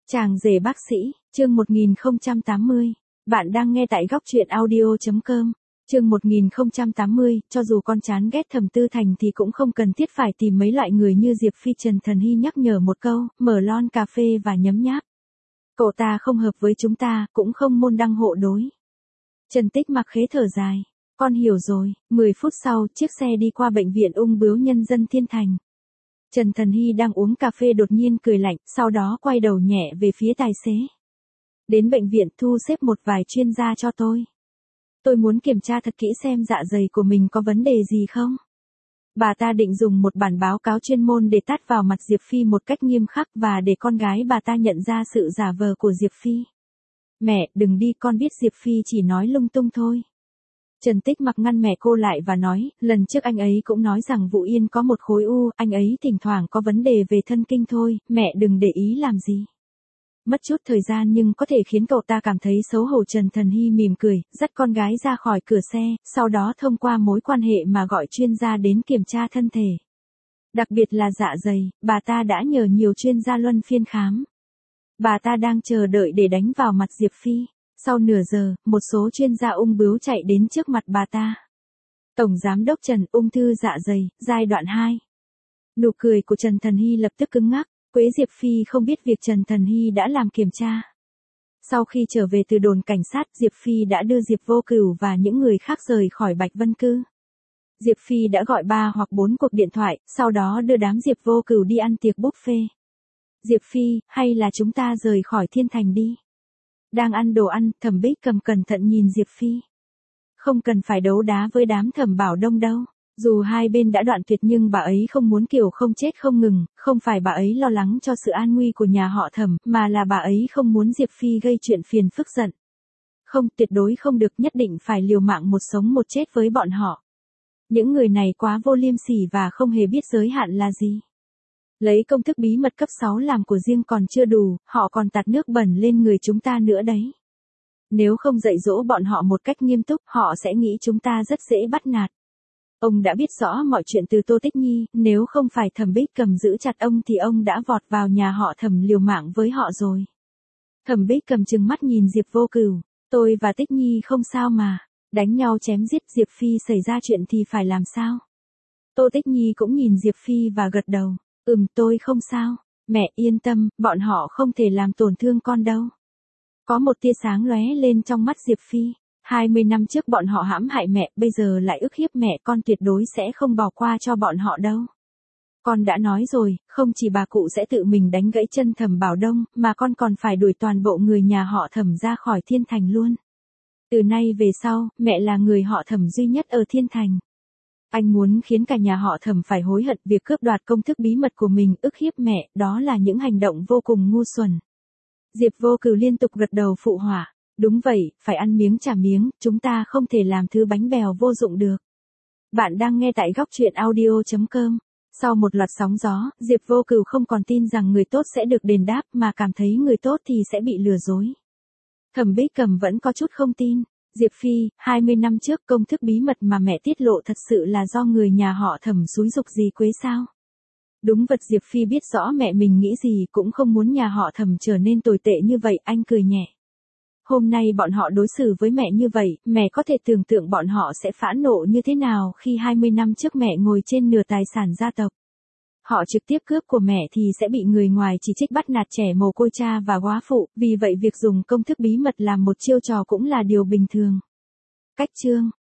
Chàng rể bác sĩ, chương 1080. Bạn đang nghe tại góc truyện audio.com. Chương 1080, cho dù con chán ghét Thẩm Tư Thành thì cũng không cần thiết phải tìm mấy loại người như Diệp Phi. Trần Thần Hy nhắc nhở một câu, mở lon cà phê và nhấm nháp. Cậu ta không hợp với chúng ta, cũng không môn đăng hộ đối. Trần Tích Mặc khế thở dài. Con hiểu rồi. 10 phút sau, chiếc xe đi qua bệnh viện ung bướu nhân dân Thiên Thành. Trần Thần Hy đang uống cà phê đột nhiên cười lạnh, sau đó quay đầu nhẹ về phía tài xế. Đến bệnh viện thu xếp một vài chuyên gia cho tôi. Tôi muốn kiểm tra thật kỹ xem dạ dày của mình có vấn đề gì không. Bà ta định dùng một bản báo cáo chuyên môn để tát vào mặt Diệp Phi một cách nghiêm khắc và để con gái bà ta nhận ra sự giả vờ của Diệp Phi. Mẹ, đừng đi, con biết Diệp Phi chỉ nói lung tung thôi. Trần Tích Mặc ngăn mẹ cô lại và nói, lần trước anh ấy cũng nói rằng Vũ Yên có một khối u, anh ấy thỉnh thoảng có vấn đề về thân kinh thôi, mẹ đừng để ý làm gì. Mất chút thời gian nhưng có thể khiến cậu ta cảm thấy xấu hổ. Trần Thần Hy mỉm cười, dắt con gái ra khỏi cửa xe, sau đó thông qua mối quan hệ mà gọi chuyên gia đến kiểm tra thân thể. Đặc biệt là dạ dày, bà ta đã nhờ nhiều chuyên gia luân phiên khám. Bà ta đang chờ đợi để đánh vào mặt Diệp Phi. Sau nửa giờ, một số chuyên gia ung bướu chạy đến trước mặt bà ta. Tổng Giám đốc Trần, ung thư dạ dày, giai đoạn 2. Nụ cười của Trần Thần Hy lập tức cứng ngắc. Quế Diệp Phi không biết việc Trần Thần Hy đã làm kiểm tra. Sau khi trở về từ đồn cảnh sát, Diệp Phi đã đưa Diệp Vô Cửu và những người khác rời khỏi Bạch Vân Cư. Diệp Phi đã gọi 3 hoặc 4 cuộc điện thoại, sau đó đưa đám Diệp Vô Cửu đi ăn tiệc buffet. Diệp Phi, hay là chúng ta rời khỏi Thiên Thành đi? Đang ăn đồ ăn, Thẩm Bích Cầm cẩn thận nhìn Diệp Phi. Không cần phải đấu đá với đám Thẩm Bảo Đông đâu. Dù hai bên đã đoạn tuyệt nhưng bà ấy không muốn kiểu không chết không ngừng, không phải bà ấy lo lắng cho sự an nguy của nhà họ Thẩm, mà là bà ấy không muốn Diệp Phi gây chuyện phiền phức giận. Không, tuyệt đối không được, nhất định phải liều mạng một sống một chết với bọn họ. Những người này quá vô liêm sỉ và không hề biết giới hạn là gì. Lấy công thức bí mật cấp 6 làm của riêng còn chưa đủ, họ còn tạt nước bẩn lên người chúng ta nữa đấy. Nếu không dạy dỗ bọn họ một cách nghiêm túc, họ sẽ nghĩ chúng ta rất dễ bắt nạt. Ông đã biết rõ mọi chuyện từ Tô Tích Nhi, nếu không phải Thẩm Bích Cầm giữ chặt ông thì ông đã vọt vào nhà họ Thẩm liều mạng với họ rồi. Thẩm Bích Cầm trừng mắt nhìn Diệp Vô Cửu, tôi và Tích Nhi không sao mà, đánh nhau chém giết Diệp Phi xảy ra chuyện thì phải làm sao? Tô Tích Nhi cũng nhìn Diệp Phi và gật đầu, tôi không sao, mẹ yên tâm, bọn họ không thể làm tổn thương con đâu. Có một tia sáng lóe lên trong mắt Diệp Phi. 20 năm trước bọn họ hãm hại mẹ, bây giờ lại ức hiếp mẹ, con tuyệt đối sẽ không bỏ qua cho bọn họ đâu. Con đã nói rồi, không chỉ bà cụ sẽ tự mình đánh gãy chân Thẩm Bảo Đông, mà con còn phải đuổi toàn bộ người nhà họ Thẩm ra khỏi Thiên Thành luôn. Từ nay về sau, mẹ là người họ Thẩm duy nhất ở Thiên Thành. Anh muốn khiến cả nhà họ Thẩm phải hối hận việc cướp đoạt công thức bí mật của mình, ức hiếp mẹ, đó là những hành động vô cùng ngu xuẩn. Diệp Vô Cửu liên tục gật đầu phụ họa. Đúng vậy, phải ăn miếng trả miếng, chúng ta không thể làm thứ bánh bèo vô dụng được. Bạn đang nghe tại góc truyện audio.com. Sau một loạt sóng gió, Diệp Vô Cửu không còn tin rằng người tốt sẽ được đền đáp mà cảm thấy người tốt thì sẽ bị lừa dối. Thẩm Bích Cầm vẫn có chút không tin. Diệp Phi, 20 năm trước công thức bí mật mà mẹ tiết lộ thật sự là do người nhà họ Thẩm xúi giục dì Quế sao? Đúng vật, Diệp Phi biết rõ mẹ mình nghĩ gì, cũng không muốn nhà họ Thẩm trở nên tồi tệ như vậy, anh cười nhẹ. Hôm nay bọn họ đối xử với mẹ như vậy, mẹ có thể tưởng tượng bọn họ sẽ phẫn nộ như thế nào khi 20 năm trước mẹ ngồi trên nửa tài sản gia tộc. Họ trực tiếp cướp của mẹ thì sẽ bị người ngoài chỉ trích bắt nạt trẻ mồ côi cha và góa phụ, vì vậy việc dùng công thức bí mật làm một chiêu trò cũng là điều bình thường. Cách chương